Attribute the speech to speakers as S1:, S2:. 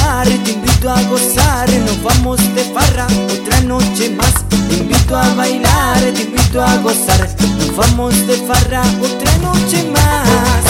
S1: bailar, te invito a gozar, nos vamos de farra otra noche más. Te invito a bailar, te invito a gozar, nos vamos de farra otra noche más.